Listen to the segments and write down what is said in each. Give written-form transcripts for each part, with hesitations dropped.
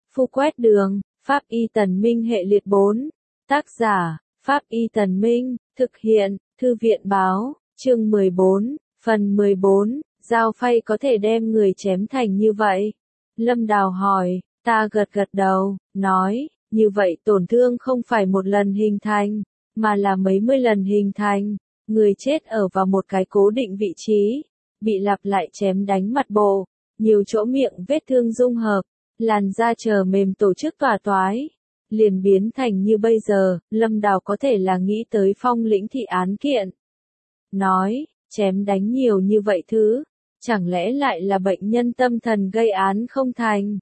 Phu quét đường, Pháp Y Tần Minh hệ liệt 4. Tác giả, Pháp Y Tần Minh, thực hiện, Thư viện báo, chương 14, phần 14, dao phay có thể đem người chém thành như vậy. Lâm Đào hỏi, ta gật gật đầu, nói, như vậy tổn thương không phải một lần hình thành, mà là mấy mươi lần hình thành, người chết ở vào một cái cố định vị trí, bị lặp lại chém đánh mặt bộ, nhiều chỗ miệng vết thương dung hợp, làn da chờ mềm tổ chức tỏa toái, liền biến thành như bây giờ. Lâm Đào có thể là nghĩ tới Phong Lĩnh thị án kiện. Nói, chém đánh nhiều như vậy thứ, chẳng lẽ lại là bệnh nhân tâm thần gây án không thành?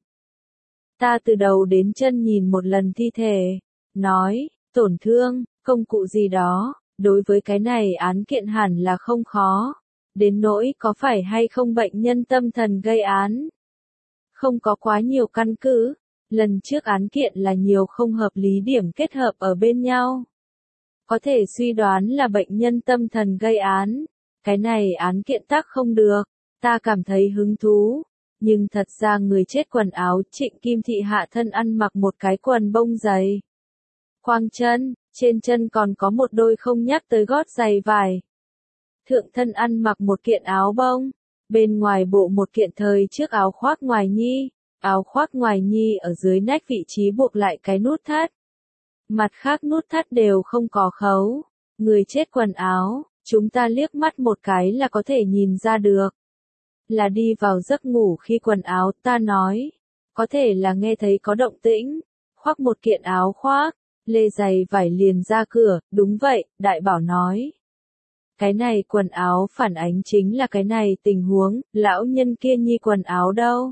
Ta từ đầu đến chân nhìn một lần thi thể, nói, tổn thương, công cụ gì đó, đối với cái này án kiện hẳn là không khó, đến nỗi có phải hay không bệnh nhân tâm thần gây án. Không có quá nhiều căn cứ, lần trước án kiện là nhiều không hợp lý điểm kết hợp ở bên nhau. Có thể suy đoán là bệnh nhân tâm thần gây án, cái này án kiện tác không được, ta cảm thấy hứng thú. Nhưng thật ra người chết quần áo Trịnh Kim Thị hạ thân ăn mặc một cái quần bông dày. Quang chân, trên chân còn có một đôi không nhắc tới gót giày vải. Thượng thân ăn mặc một kiện áo bông, bên ngoài bộ một kiện thời trước áo khoác ngoài nhi, áo khoác ngoài nhi ở dưới nách vị trí buộc lại cái nút thắt. Mặt khác nút thắt đều không có khấu. Người chết quần áo, chúng ta liếc mắt một cái là có thể nhìn ra được. Là đi vào giấc ngủ khi quần áo, ta nói. Có thể là nghe thấy có động tĩnh, khoác một kiện áo khoác, lê giày vải liền ra cửa, đúng vậy, Đại Bảo nói. Cái này quần áo phản ánh chính là cái này tình huống, lão nhân kia nhi quần áo đâu?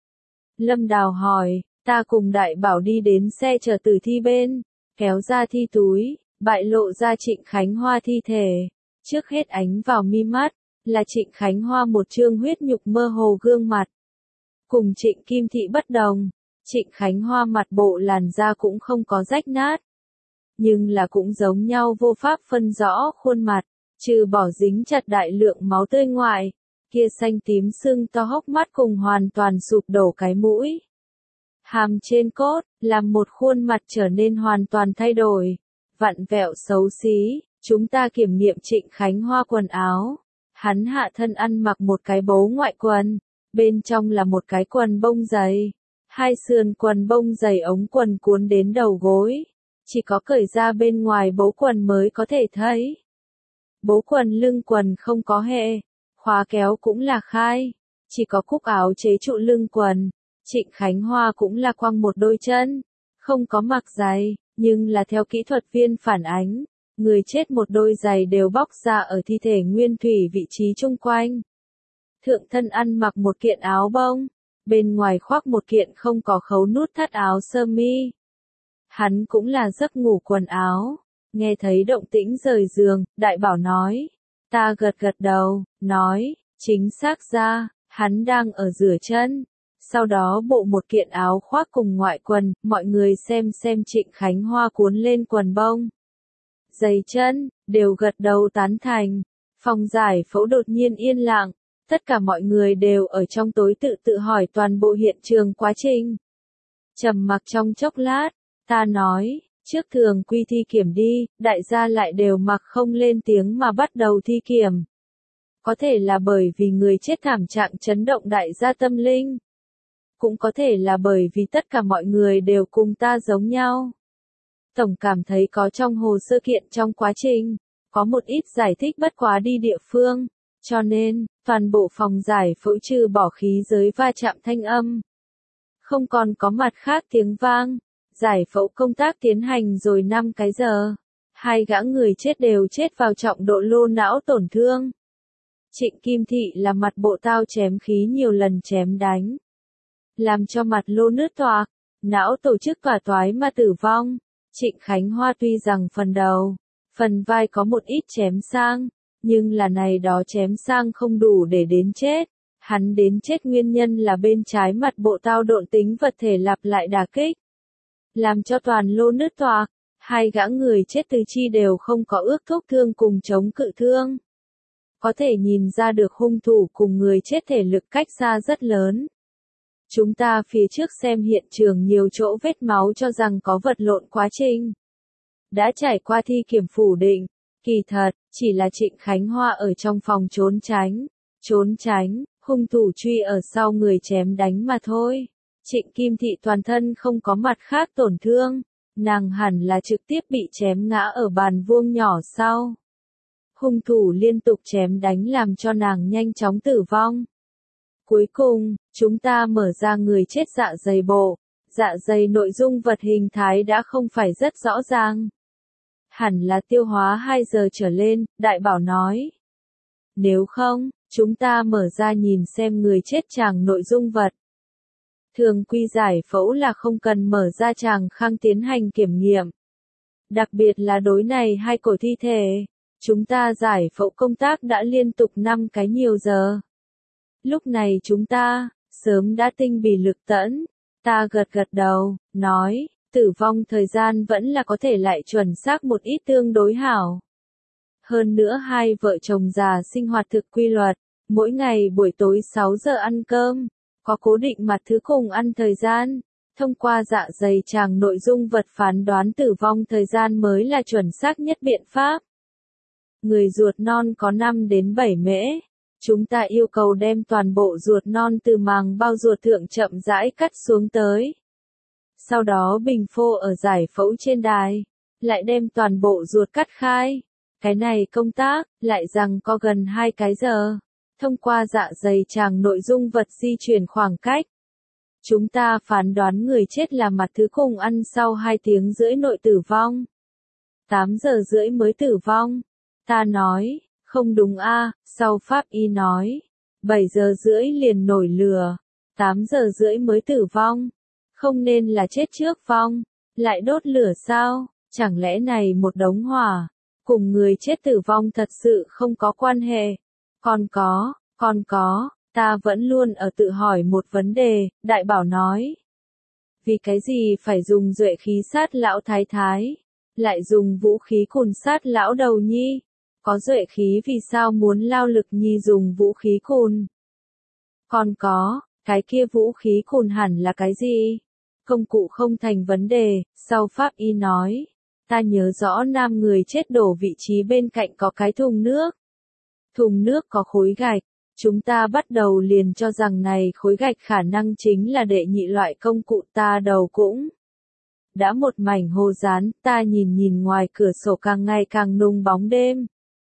Lâm Đào hỏi, ta cùng Đại Bảo đi đến xe chở tử thi bên, kéo ra thi túi, bại lộ ra Trịnh Khánh Hoa thi thể. Trước hết ánh vào mi mắt, là Trịnh Khánh Hoa một trương huyết nhục mơ hồ gương mặt. Cùng Trịnh Kim Thị bất đồng, Trịnh Khánh Hoa mặt bộ làn da cũng không có rách nát. Nhưng là cũng giống nhau vô pháp phân rõ khuôn mặt, trừ bỏ dính chặt đại lượng máu tươi ngoại, kia xanh tím sưng to hốc mắt cùng hoàn toàn sụp đổ cái mũi. Hàm trên cốt, làm một khuôn mặt trở nên hoàn toàn thay đổi, vặn vẹo xấu xí. Chúng ta kiểm nghiệm Trịnh Khánh Hoa quần áo. Hắn hạ thân ăn mặc một cái bố ngoại quần, bên trong là một cái quần bông dày. Hai sườn quần bông dày ống quần cuốn đến đầu gối. Chỉ có cởi ra bên ngoài bố quần mới có thể thấy. Bố quần lưng quần không có hệ, khóa kéo cũng là khai. Chỉ có cúc áo chế trụ lưng quần. Trịnh Khánh Hoa cũng là quăng một đôi chân, không có mặc giày, nhưng là theo kỹ thuật viên phản ánh. Người chết một đôi giày đều bóc ra ở thi thể nguyên thủy vị trí chung quanh. Thượng thân ăn mặc một kiện áo bông, bên ngoài khoác một kiện không có khấu nút thắt áo sơ mi. Hắn cũng là giấc ngủ quần áo, nghe thấy động tĩnh rời giường, Đại Bảo nói. Ta gật gật đầu, nói, chính xác ra, hắn đang ở rửa chân. Sau đó bộ một kiện áo khoác cùng ngoại quần, mọi người xem Trịnh Khánh Hoa cuốn lên quần bông. Giày chân, đều gật đầu tán thành. Phòng giải phẫu đột nhiên yên lặng, tất cả mọi người đều ở trong tối tự hỏi toàn bộ hiện trường quá trình. Trầm mặc trong chốc lát, ta nói, trước thường quy thi kiểm đi, đại gia lại đều mặc không lên tiếng mà bắt đầu thi kiểm. Có thể là bởi vì người chết thảm trạng chấn động đại gia tâm linh. Cũng có thể là bởi vì tất cả mọi người đều cùng ta giống nhau. Tổng cảm thấy có trong hồ sơ kiện trong quá trình, có một ít giải thích bất quá đi địa phương, cho nên, toàn bộ phòng giải phẫu trừ bỏ khí giới va chạm thanh âm. Không còn có mặt khác tiếng vang, giải phẫu công tác tiến hành rồi 5 cái giờ, 2 gã người chết đều chết vào trọng độ lô não tổn thương. Trịnh Kim Thị là mặt bộ tao chém khí nhiều lần chém đánh, làm cho mặt lô nứt toạc, não tổ chức tỏa toái mà tử vong. Trịnh Khánh Hoa tuy rằng phần đầu, phần vai có một ít chém sang, nhưng là này đó chém sang không đủ để đến chết. Hắn đến chết nguyên nhân là bên trái mặt bộ tao độn tính vật thể lặp lại đả kích, làm cho toàn lô nứt toạc. 2 gã người chết tứ chi đều không có ước thúc thương cùng chống cự thương. Có thể nhìn ra được hung thủ cùng người chết thể lực cách xa rất lớn. Chúng ta phía trước xem hiện trường nhiều chỗ vết máu cho rằng có vật lộn quá trình. Đã trải qua thi kiểm phủ định, kỳ thật, chỉ là Trịnh Khánh Hoa ở trong phòng trốn tránh, hung thủ truy ở sau người chém đánh mà thôi. Trịnh Kim Thị toàn thân không có mặt khác tổn thương, nàng hẳn là trực tiếp bị chém ngã ở bàn vuông nhỏ sau. Hung thủ liên tục chém đánh làm cho nàng nhanh chóng tử vong. Cuối cùng, chúng ta mở ra người chết dạ dày bộ. Dạ dày nội dung vật hình thái đã không phải rất rõ ràng. Hẳn là tiêu hóa 2 giờ trở lên, Đại Bảo nói. Nếu không, chúng ta mở ra nhìn xem người chết tràng nội dung vật. Thường quy giải phẫu là không cần mở ra tràng khang tiến hành kiểm nghiệm. Đặc biệt là đối này 2 cổ thi thể. Chúng ta giải phẫu công tác đã liên tục 5 cái nhiều giờ. Lúc này chúng ta, sớm đã tinh bì lực tẫn. Ta gật đầu, nói, tử vong thời gian vẫn là có thể lại chuẩn xác một ít tương đối hảo. Hơn nữa 2 vợ chồng già sinh hoạt thực quy luật, mỗi ngày buổi tối 6 giờ ăn cơm, có cố định mặt thứ cùng ăn thời gian. Thông qua dạ dày tràng nội dung vật phán đoán tử vong thời gian mới là chuẩn xác nhất biện pháp. Người ruột non có 5 đến 7 mễ. Chúng ta yêu cầu đem toàn bộ ruột non từ màng bao ruột thượng chậm rãi cắt xuống tới. Sau đó bình phô ở giải phẫu trên đài, lại đem toàn bộ ruột cắt khai. Cái này công tác, lại rằng có gần 2 cái giờ. Thông qua dạ dày tràng nội dung vật di chuyển khoảng cách. Chúng ta phán đoán người chết là mặt thứ cùng ăn sau 2 tiếng rưỡi nội tử vong. 8 giờ rưỡi mới tử vong. Ta nói, không đúng a, sau pháp y nói. 7 giờ rưỡi liền nổi lửa. 8 giờ rưỡi mới tử vong. Không nên là chết trước vong. Lại đốt lửa sao? Chẳng lẽ này một đống hỏa. Cùng người chết tử vong thật sự không có quan hệ. Còn có, ta vẫn luôn ở tự hỏi một vấn đề, Đại Bảo nói. Vì cái gì phải dùng duệ khí sát lão thái thái, lại dùng vũ khí cùn sát lão đầu nhi? Có duệ khí vì sao muốn lao lực nhi dùng vũ khí cùn? Còn có, cái kia vũ khí cùn hẳn là cái gì? Công cụ không thành vấn đề, sau pháp y nói. Ta nhớ rõ nam người chết đổ vị trí bên cạnh có cái thùng nước. Thùng nước có khối gạch. Chúng ta bắt đầu liền cho rằng này khối gạch khả năng chính là đệ nhị loại công cụ, ta đầu cũng đã một mảnh hồ dán, ta nhìn ngoài cửa sổ càng ngày càng nung bóng đêm.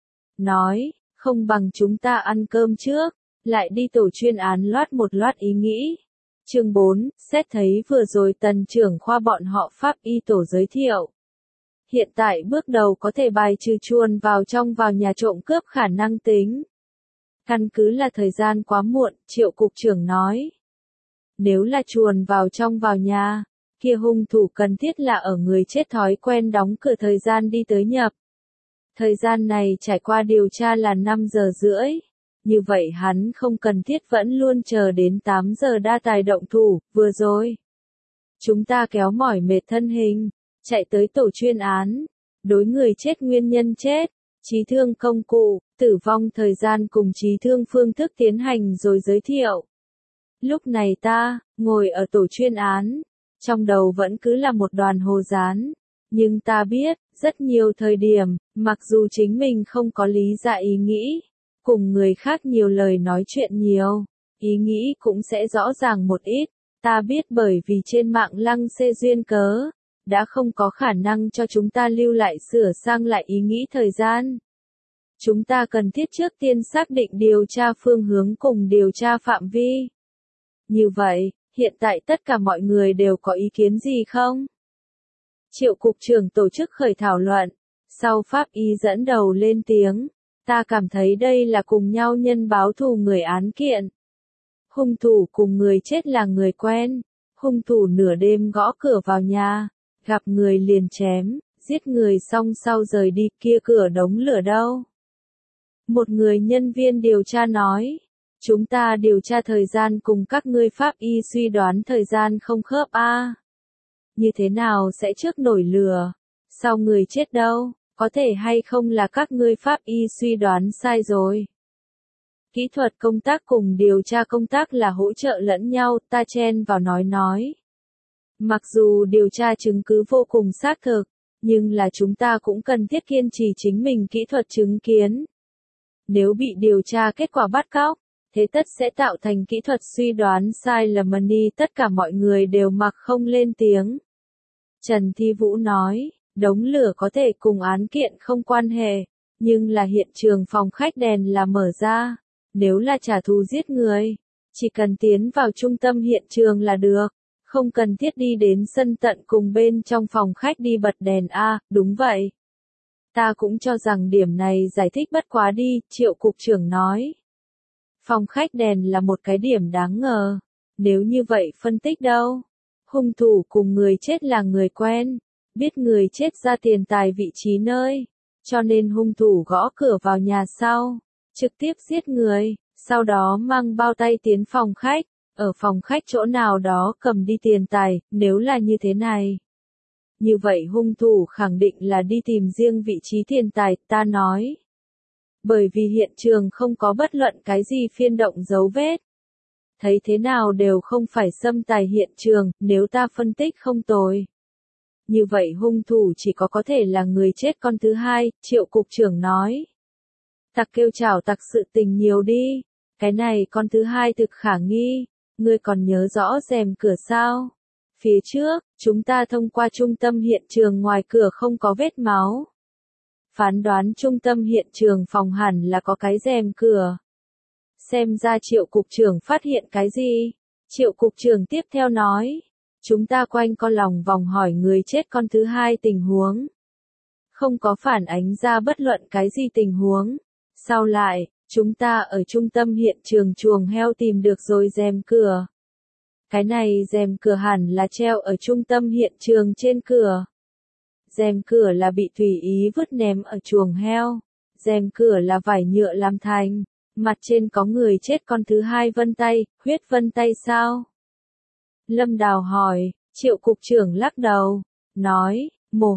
Nói, không bằng chúng ta ăn cơm trước, lại đi tổ chuyên án một loạt ý nghĩ. Chương 4, xét thấy vừa rồi Tần trưởng khoa bọn họ pháp y tổ giới thiệu. Hiện tại bước đầu có thể bài trừ chuồn vào nhà trộm cướp khả năng tính. Căn cứ là thời gian quá muộn, Triệu cục trưởng nói. Nếu là chuồn vào nhà, kia hung thủ cần thiết là ở người chết thói quen đóng cửa thời gian đi tới nhập. Thời gian này trải qua điều tra là 5 giờ rưỡi. Như vậy hắn không cần thiết vẫn luôn chờ đến 8 giờ đa tài động thủ, vừa rồi. Chúng ta kéo mỏi mệt thân hình, chạy tới tổ chuyên án, đối người chết nguyên nhân chết, trí thương công cụ, tử vong thời gian cùng trí thương phương thức tiến hành rồi giới thiệu. Lúc này ta, ngồi ở tổ chuyên án, trong đầu vẫn cứ là một đoàn hồ dán, nhưng ta biết, rất nhiều thời điểm, mặc dù chính mình không có lý giải ý nghĩ, cùng người khác nhiều lời nói chuyện nhiều, ý nghĩ cũng sẽ rõ ràng một ít, ta biết bởi vì trên mạng lăng xê duyên cớ, đã không có khả năng cho chúng ta lưu lại sửa sang lại ý nghĩ thời gian. Chúng ta cần thiết trước tiên xác định điều tra phương hướng cùng điều tra phạm vi. Như vậy, hiện tại tất cả mọi người đều có ý kiến gì không? Triệu cục trưởng tổ chức khởi thảo luận, sau pháp y dẫn đầu lên tiếng, ta cảm thấy đây là cùng nhau nhân báo thù người án kiện. Hung thủ cùng người chết là người quen, hung thủ nửa đêm gõ cửa vào nhà, gặp người liền chém, giết người xong sau rời đi, kia cửa đống lửa đâu? Một người nhân viên điều tra nói, chúng ta điều tra thời gian cùng các ngươi pháp y suy đoán thời gian không khớp a. Như thế nào sẽ trước nổi lửa, sau người chết đâu, có thể hay không là các ngươi pháp y suy đoán sai rồi. Kỹ thuật công tác cùng điều tra công tác là hỗ trợ lẫn nhau, ta chen vào nói. Mặc dù điều tra chứng cứ vô cùng xác thực, nhưng là chúng ta cũng cần thiết kiên trì chính mình kỹ thuật chứng kiến. Nếu bị điều tra kết quả bắt cóc, thế tất sẽ tạo thành kỹ thuật suy đoán sai lầm tất cả mọi người đều mặc không lên tiếng. Trần Thi Vũ nói, đống lửa có thể cùng án kiện không quan hệ, nhưng là hiện trường phòng khách đèn là mở ra. Nếu là trả thù giết người, chỉ cần tiến vào trung tâm hiện trường là được, không cần thiết đi đến sân tận cùng bên trong phòng khách đi bật đèn a, đúng vậy. Ta cũng cho rằng điểm này giải thích bất quá đi, Triệu cục trưởng nói. Phòng khách đèn là một cái điểm đáng ngờ, nếu như vậy phân tích đâu. Hung thủ cùng người chết là người quen, biết người chết ra tiền tài vị trí nơi, cho nên hung thủ gõ cửa vào nhà sau, trực tiếp giết người, sau đó mang bao tay tiến phòng khách, ở phòng khách chỗ nào đó cầm đi tiền tài, nếu là như thế này. Như vậy hung thủ khẳng định là đi tìm riêng vị trí tiền tài, ta nói. Bởi vì hiện trường không có bất luận cái gì phiên động dấu vết. Thấy thế nào đều không phải xâm tài hiện trường, nếu ta phân tích không tồi. Như vậy hung thủ chỉ có thể là người chết con thứ hai, Triệu cục trưởng nói. Tặc kêu chảo tặc sự tình nhiều đi, cái này con thứ hai thực khả nghi, ngươi còn nhớ rõ rèm cửa sao? Phía trước, chúng ta thông qua trung tâm hiện trường ngoài cửa không có vết máu. Phán đoán trung tâm hiện trường phòng hẳn là có cái rèm cửa. Xem ra Triệu cục trưởng phát hiện cái gì? Triệu cục trưởng tiếp theo nói. Chúng ta quanh co lòng vòng hỏi người chết con thứ hai tình huống. Không có phản ánh ra bất luận cái gì tình huống. Sau lại, chúng ta ở trung tâm hiện trường chuồng heo tìm được rồi rèm cửa. Cái này rèm cửa hẳn là treo ở trung tâm hiện trường trên cửa. Rèm cửa là bị tùy ý vứt ném ở chuồng heo. Rèm cửa là vải nhựa làm thành. Mặt trên có người chết con thứ hai vân tay, huyết vân tay sao? Lâm Đào hỏi, Triệu cục trưởng lắc đầu, nói, mồ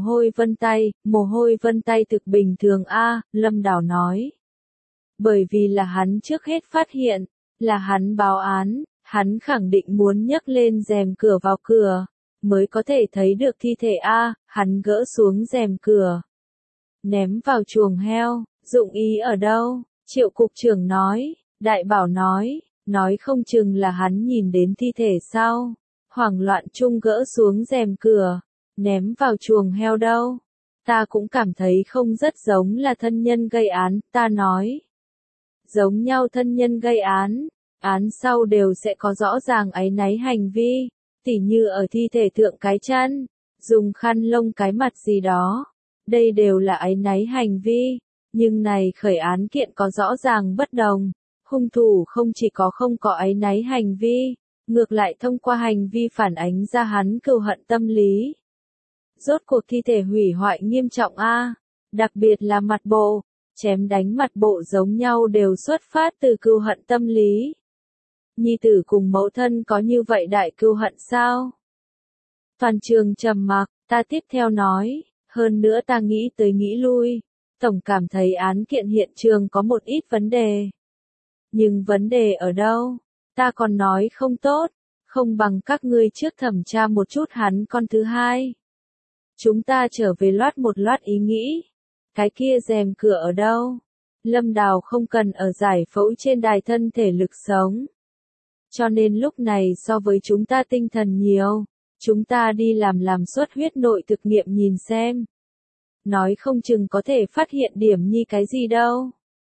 hôi vân tay thực bình thường a, Lâm Đào nói. Bởi vì là hắn trước hết phát hiện, là hắn báo án, hắn khẳng định muốn nhấc lên rèm cửa vào cửa, mới có thể thấy được thi thể a, hắn gỡ xuống rèm cửa. Ném vào chuồng heo, dụng ý ở đâu? Triệu cục trưởng nói, Đại Bảo nói không chừng là hắn nhìn đến thi thể sau, hoảng loạn chung gỡ xuống rèm cửa, ném vào chuồng heo đâu. Ta cũng cảm thấy không rất giống là thân nhân gây án, ta nói. Giống nhau thân nhân gây án sau đều sẽ có rõ ràng áy náy hành vi, tỉ như ở thi thể thượng cái chăn, dùng khăn lông cái mặt gì đó. Đây đều là áy náy hành vi. Nhưng này khởi án kiện có rõ ràng bất đồng, hung thủ không chỉ không có áy náy hành vi, ngược lại thông qua hành vi phản ánh ra hắn cừu hận tâm lý. Rốt cuộc thi thể hủy hoại nghiêm trọng a, đặc biệt là mặt bộ, chém đánh mặt bộ giống nhau đều xuất phát từ cừu hận tâm lý. Nhi tử cùng mẫu thân có như vậy đại cừu hận sao? Toàn trường trầm mặc, ta tiếp theo nói, hơn nữa ta nghĩ tới nghĩ lui. Tổng cảm thấy án kiện hiện trường có một ít vấn đề. Nhưng vấn đề ở đâu? Ta còn nói không tốt, không bằng các ngươi trước thẩm tra một chút hắn con thứ hai. Chúng ta trở về loát một loát ý nghĩ. Cái kia rèm cửa ở đâu? Lâm Đào không cần ở giải phẫu trên đài thân thể lực sống. Cho nên lúc này so với chúng ta tinh thần nhiều, chúng ta đi làm xuất huyết nội thực nghiệm nhìn xem. Nói không chừng có thể phát hiện điểm nhi cái gì đâu.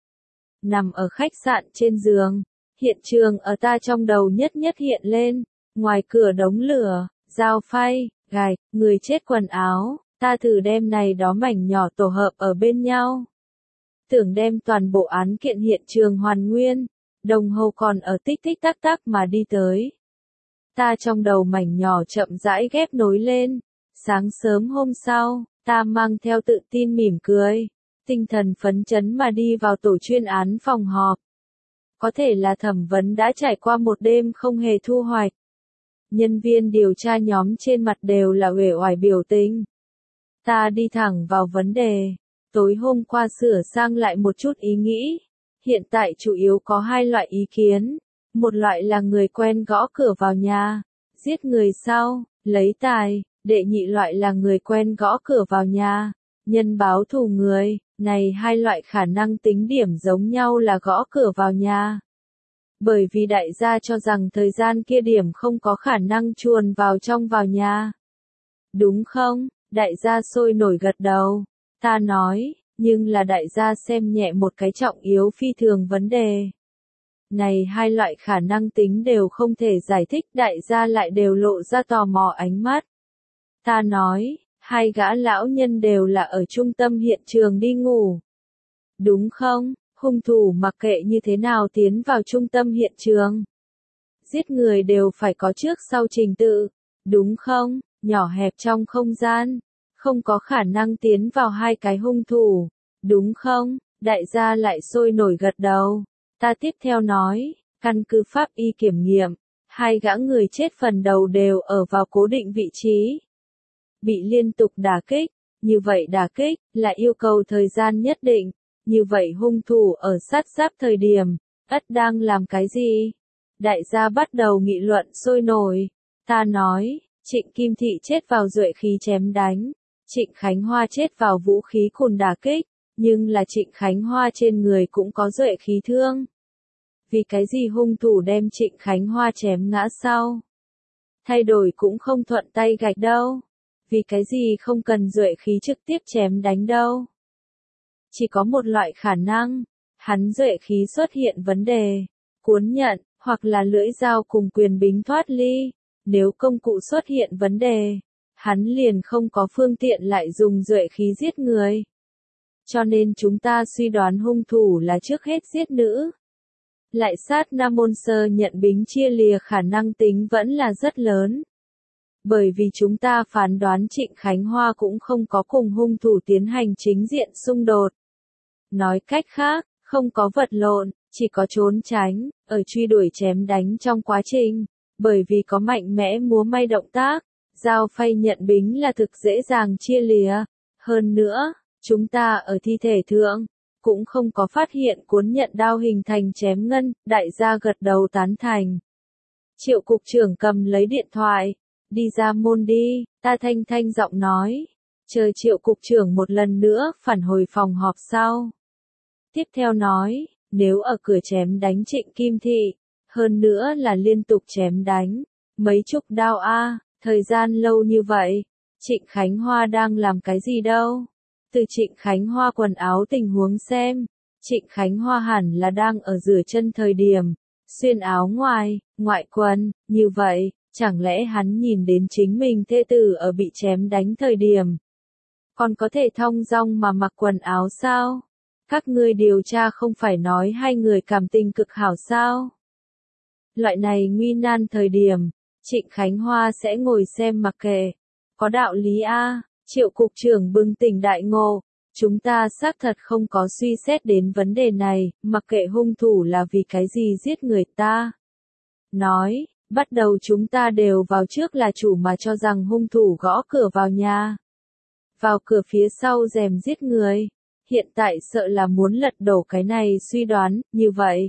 Nằm ở khách sạn trên giường, hiện trường ở ta trong đầu nhất hiện lên, ngoài cửa đống lửa, dao phay, gạch, người chết quần áo, ta thử đem này đó mảnh nhỏ tổ hợp ở bên nhau. Tưởng đem toàn bộ án kiện hiện trường hoàn nguyên, đồng hồ còn ở tích tích tắc tắc mà đi tới. Ta trong đầu mảnh nhỏ chậm rãi ghép nối lên, sáng sớm hôm sau. Ta mang theo tự tin mỉm cười, tinh thần phấn chấn mà đi vào tổ chuyên án phòng họp. Có thể là thẩm vấn đã trải qua một đêm không hề thu hoạch. Nhân viên điều tra nhóm trên mặt đều là uể oải biểu tình. Ta đi thẳng vào vấn đề. Tối hôm qua sửa sang lại một chút ý nghĩ. Hiện tại chủ yếu có hai loại ý kiến. Một loại là người quen gõ cửa vào nhà, giết người sau, lấy tài. Đệ nhị loại là người quen gõ cửa vào nhà, nhân báo thù người. Này hai loại khả năng tính điểm giống nhau là gõ cửa vào nhà. Bởi vì đại gia cho rằng thời gian kia điểm không có khả năng chuồn vào trong vào nhà. Đúng không? Đại gia sôi nổi gật đầu. Ta nói, nhưng là đại gia xem nhẹ một cái trọng yếu phi thường vấn đề. Này hai loại khả năng tính đều không thể giải thích, đại gia lại đều lộ ra tò mò ánh mắt. Ta nói, hai gã lão nhân đều là ở trung tâm hiện trường đi ngủ. Đúng không? Hung thủ mặc kệ như thế nào tiến vào trung tâm hiện trường. Giết người đều phải có trước sau trình tự. Đúng không? Nhỏ hẹp trong không gian. Không có khả năng tiến vào hai cái hung thủ. Đúng không? Đại gia lại sôi nổi gật đầu. Ta tiếp theo nói, căn cứ pháp y kiểm nghiệm, hai gã người chết phần đầu đều ở vào cố định vị trí. Bị liên tục đả kích, như vậy đả kích là yêu cầu thời gian nhất định, như vậy hung thủ ở sát giáp thời điểm, ắt đang làm cái gì? Đại gia bắt đầu nghị luận sôi nổi. Ta nói, Trịnh Kim Thị chết vào duệ khí chém đánh, Trịnh Khánh Hoa chết vào vũ khí cùn đả kích, nhưng là Trịnh Khánh Hoa trên người cũng có duệ khí thương. Vì cái gì hung thủ đem Trịnh Khánh Hoa chém ngã sau? Thay đổi cũng không thuận tay gạch đâu. Vì cái gì không cần duệ khí trực tiếp chém đánh đâu? Chỉ có một loại khả năng, hắn duệ khí xuất hiện vấn đề, cuốn nhận, hoặc là lưỡi dao cùng quyền bính thoát ly. Nếu công cụ xuất hiện vấn đề, hắn liền không có phương tiện lại dùng duệ khí giết người. Cho nên chúng ta suy đoán hung thủ là trước hết giết nữ. Lại sát nam môn sơ nhận bính chia lìa khả năng tính vẫn là rất lớn. Bởi vì chúng ta phán đoán Trịnh Khánh Hoa cũng không có cùng hung thủ tiến hành chính diện xung đột. Nói cách khác, không có vật lộn, chỉ có trốn tránh, ở truy đuổi chém đánh trong quá trình. Bởi vì có mạnh mẽ múa may động tác, dao phay nhận bính là thực dễ dàng chia lìa. Hơn nữa, chúng ta ở thi thể thượng, cũng không có phát hiện cuốn nhận đao hình thành chém ngân, đại gia gật đầu tán thành. Triệu cục trưởng cầm lấy điện thoại, đi ra môn đi, ta thanh thanh giọng nói. Chờ Triệu cục trưởng một lần nữa phản hồi phòng họp sau. Tiếp theo nói, nếu ở cửa chém đánh Trịnh Kim Thị, hơn nữa là liên tục chém đánh, mấy chục đao thời gian lâu như vậy, Trịnh Khánh Hoa đang làm cái gì đâu? Từ Trịnh Khánh Hoa quần áo tình huống xem, Trịnh Khánh Hoa hẳn là đang ở rửa chân thời điểm, xuyên áo ngoài, ngoại quần, như vậy, chẳng lẽ hắn nhìn đến chính mình thê tử ở bị chém đánh thời điểm, còn có thể thong dong mà mặc quần áo sao? Các ngươi điều tra không phải nói hai người cảm tình cực hảo sao? Loại này nguy nan thời điểm, Trịnh Khánh Hoa sẽ ngồi xem mặc kệ. Có đạo lý Triệu cục trưởng bừng tỉnh đại ngộ. Chúng ta xác thật không có suy xét đến vấn đề này, mặc kệ hung thủ là vì cái gì giết người ta. Nói, bắt đầu chúng ta đều vào trước là chủ mà cho rằng hung thủ gõ cửa vào nhà. Vào cửa phía sau rèm giết người. Hiện tại sợ là muốn lật đổ cái này suy đoán, như vậy.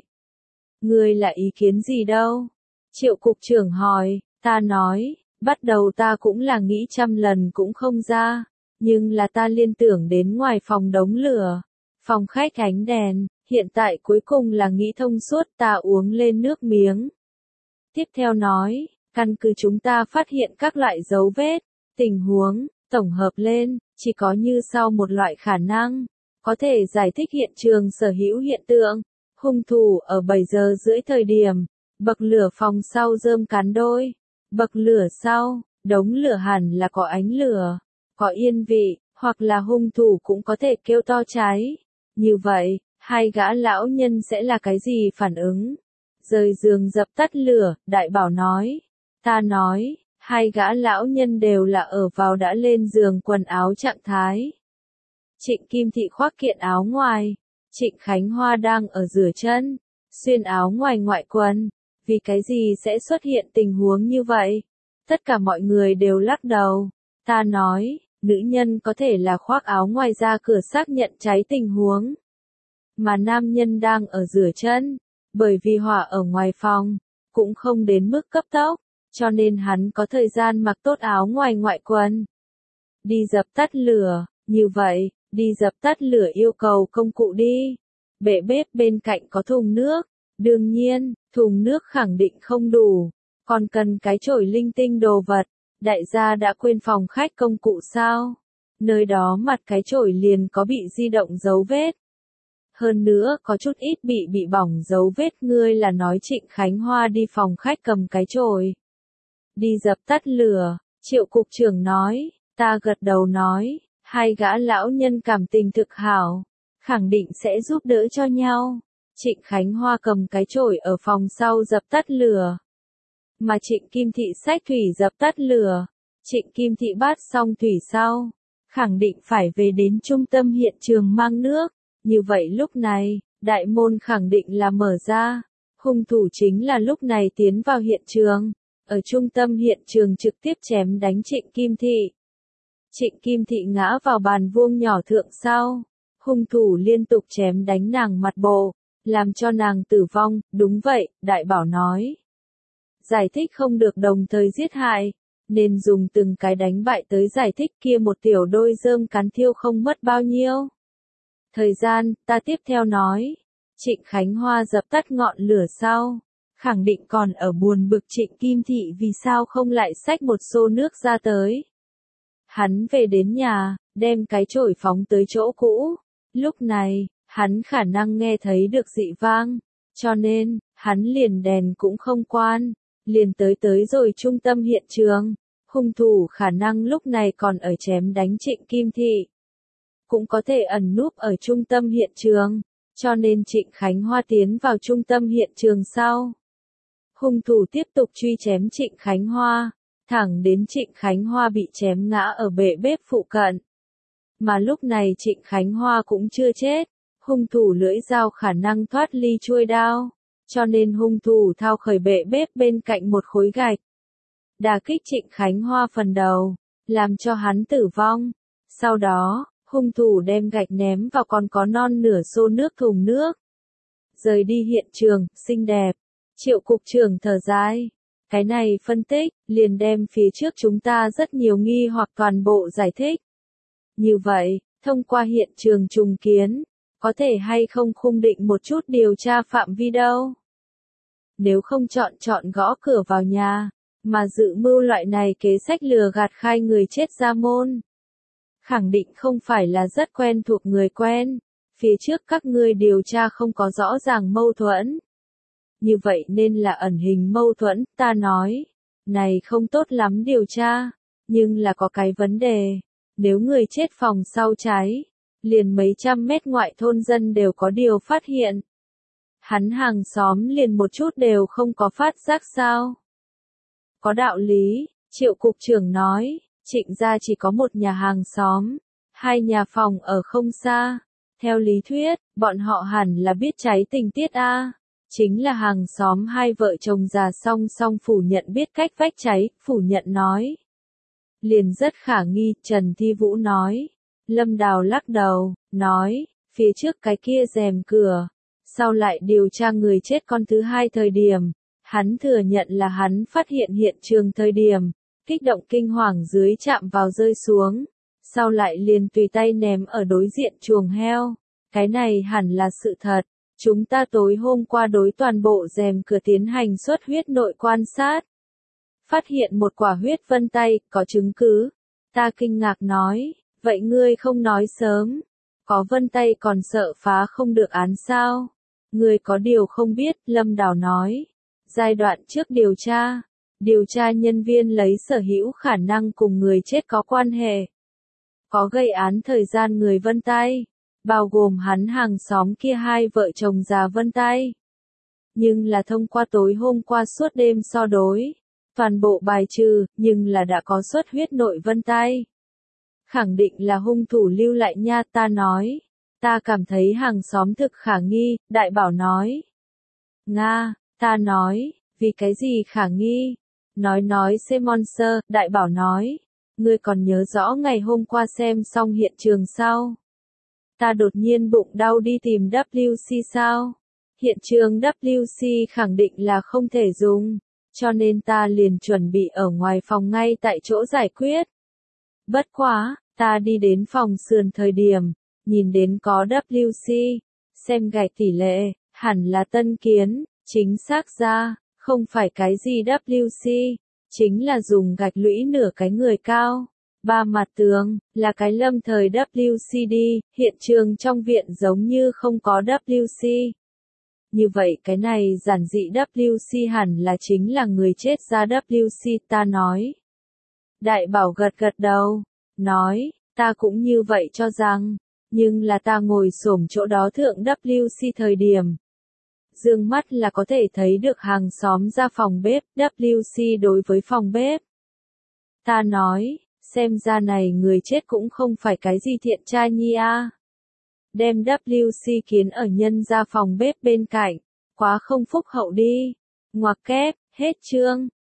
Ngươi là ý kiến gì đâu? Triệu cục trưởng hỏi, ta nói, bắt đầu ta cũng là nghĩ trăm lần cũng không ra, nhưng là ta liên tưởng đến ngoài phòng đống lửa, phòng khách ánh đèn, hiện tại cuối cùng là nghĩ thông suốt ta uống lên nước miếng. Tiếp theo nói, căn cứ chúng ta phát hiện các loại dấu vết, tình huống, tổng hợp lên, chỉ có như sau một loại khả năng, có thể giải thích hiện trường sở hữu hiện tượng. Hung thủ ở 7 giờ rưỡi thời điểm, bậc lửa phòng sau rơm cán đôi. Bậc lửa sau, đống lửa hẳn là có ánh lửa, có yên vị, hoặc là hung thủ cũng có thể kêu to cháy. Như vậy, hai gã lão nhân sẽ là cái gì phản ứng? Rời giường dập tắt lửa, đại bảo nói. Ta nói, hai gã lão nhân đều là ở vào đã lên giường quần áo trạng thái. Trịnh Kim Thị khoác kiện áo ngoài. Trịnh Khánh Hoa đang ở rửa chân, xuyên áo ngoài ngoại quần. Vì cái gì sẽ xuất hiện tình huống như vậy? Tất cả mọi người đều lắc đầu. Ta nói, nữ nhân có thể là khoác áo ngoài ra cửa xác nhận cháy tình huống. mà nam nhân đang ở rửa chân, bởi vì hỏa ở ngoài phòng, cũng không đến mức cấp tốc, cho nên hắn có thời gian mặc tốt áo ngoài ngoại quần. Đi dập tắt lửa, như vậy, đi dập tắt lửa yêu cầu công cụ đi. Bệ bếp bên cạnh có thùng nước, đương nhiên, thùng nước khẳng định không đủ, còn cần cái chổi linh tinh đồ vật. Đại gia đã quên phòng khách công cụ sao? Nơi đó mặt cái chổi liền có bị di động dấu vết. Hơn nữa có chút ít bị bỏng dấu vết, ngươi là nói Trịnh Khánh Hoa đi phòng khách cầm cái chổi. Đi dập tắt lửa, Triệu cục trưởng nói, ta gật đầu nói, hai gã lão nhân cảm tình thực hảo, khẳng định sẽ giúp đỡ cho nhau. Trịnh Khánh Hoa cầm cái chổi ở phòng sau dập tắt lửa, mà Trịnh Kim Thị xách thủy dập tắt lửa. Trịnh Kim Thị bát xong thủy sau, khẳng định phải về đến trung tâm hiện trường mang nước. Như vậy lúc này, đại môn khẳng định là mở ra. Hung thủ chính là lúc này tiến vào hiện trường, ở trung tâm hiện trường trực tiếp chém đánh Trịnh Kim Thị. Trịnh Kim Thị ngã vào bàn vuông nhỏ thượng sau, hung thủ liên tục chém đánh nàng mặt bộ, làm cho nàng tử vong. Đúng vậy, Đại Bảo nói. Giải thích không được đồng thời giết hại, nên dùng từng cái đánh bại tới giải thích. Kia một tiểu đôi rơm cán thiêu không mất bao nhiêu thời gian. Ta tiếp theo nói, Trịnh Khánh Hoa dập tắt ngọn lửa sau, khẳng định còn ở buồn bực Trịnh Kim Thị vì sao không lại xách một xô nước ra tới. Hắn về đến nhà, đem cái chổi phóng tới chỗ cũ. Lúc này, hắn khả năng nghe thấy được dị vang, cho nên, hắn liền đèn cũng không quan, liền tới rồi trung tâm hiện trường. Hung thủ khả năng lúc này còn ở chém đánh Trịnh Kim Thị, cũng có thể ẩn núp ở trung tâm hiện trường, cho nên Trịnh Khánh Hoa tiến vào trung tâm hiện trường sau. Hung thủ tiếp tục truy chém Trịnh Khánh Hoa, thẳng đến Trịnh Khánh Hoa bị chém ngã ở bệ bếp phụ cận. Mà lúc này Trịnh Khánh Hoa cũng chưa chết, hung thủ lưỡi dao khả năng thoát ly chuôi đao, cho nên hung thủ thao khởi bệ bếp bên cạnh một khối gạch, đả kích Trịnh Khánh Hoa phần đầu, làm cho hắn tử vong. Sau đó, hung thủ đem gạch ném vào còn có non nửa xô nước thùng nước. Rời đi hiện trường, xinh đẹp. Triệu cục trưởng thở dài. Cái này phân tích, liền đem phía trước chúng ta rất nhiều nghi hoặc toàn bộ giải thích. Như vậy, thông qua hiện trường trùng kiến, có thể hay không khung định một chút điều tra phạm vi đâu. Nếu không chọn gõ cửa vào nhà, mà dự mưu loại này kế sách lừa gạt khai người chết ra môn. Khẳng định không phải là rất quen thuộc người quen, phía trước các ngươi điều tra không có rõ ràng mâu thuẫn. Như vậy nên là ẩn hình mâu thuẫn. Ta nói, này không tốt lắm điều tra, nhưng là có cái vấn đề, nếu người chết phòng sau cháy, liền mấy trăm mét ngoại thôn dân đều có điều phát hiện. Hắn hàng xóm liền một chút đều không có phát giác sao? Có đạo lý, Triệu cục trưởng nói, Trịnh gia chỉ có một nhà hàng xóm, hai nhà phòng ở không xa. Theo lý thuyết, bọn họ hẳn là biết cháy tình tiết a. Chính là hàng xóm hai vợ chồng già song song phủ nhận biết cách vách cháy, phủ nhận nói. Liền rất khả nghi, Trần Thi Vũ nói. Lâm Đào lắc đầu, nói, phía trước cái kia rèm cửa, sau lại điều tra người chết con thứ hai thời điểm, hắn thừa nhận là hắn phát hiện hiện trường thời điểm, kích động kinh hoàng dưới chạm vào rơi xuống, sau lại liền tùy tay ném ở đối diện chuồng heo. Cái này hẳn là sự thật. Chúng ta tối hôm qua đối toàn bộ rèm cửa tiến hành xuất huyết nội quan sát. Phát hiện một quả huyết vân tay, có chứng cứ. Ta kinh ngạc nói, vậy ngươi không nói sớm. Có vân tay còn sợ phá không được án sao? Ngươi có điều không biết, Lâm Đào nói. Giai đoạn trước điều tra nhân viên lấy sở hữu khả năng cùng người chết có quan hệ. Có gây án thời gian người vân tay, bao gồm hắn hàng xóm kia hai vợ chồng già vân tay. Nhưng là thông qua tối hôm qua suốt đêm so đối, toàn bộ bài trừ, nhưng là đã có xuất huyết nội vân tay. Khẳng định là hung thủ lưu lại nha. Ta nói, ta cảm thấy hàng xóm thực khả nghi. Đại Bảo nói. Nga, ta nói, vì cái gì khả nghi? Nói Monster. Đại Bảo nói, ngươi còn nhớ rõ ngày hôm qua xem xong hiện trường sao? Ta đột nhiên bụng đau đi tìm WC sao? Hiện trường WC khẳng định là không thể dùng, cho nên ta liền chuẩn bị ở ngoài phòng ngay tại chỗ giải quyết. Bất quá, ta đi đến phòng sườn thời điểm, nhìn đến có WC, xem gạch tỷ lệ, hẳn là tân kiến, chính xác ra, không phải cái gì WC, chính là dùng gạch lũy nửa cái người cao. Ba mặt tường, là cái lâm thời WCD, hiện trường trong viện giống như không có WC. Như vậy cái này giản dị WC hẳn là chính là người chết ra WC, ta nói. Đại bảo gật gật đầu, nói, ta cũng như vậy cho rằng, nhưng là ta ngồi xổm chỗ đó thượng WC thời điểm. Dương mắt là có thể thấy được hàng xóm ra phòng bếp, WC đối với phòng bếp. Ta nói, xem ra này người chết cũng không phải cái gì thiện trai nhi a. Đem WC kiến ở nhân ra phòng bếp bên cạnh, quá không phúc hậu đi. Ngoặc kép, hết chương.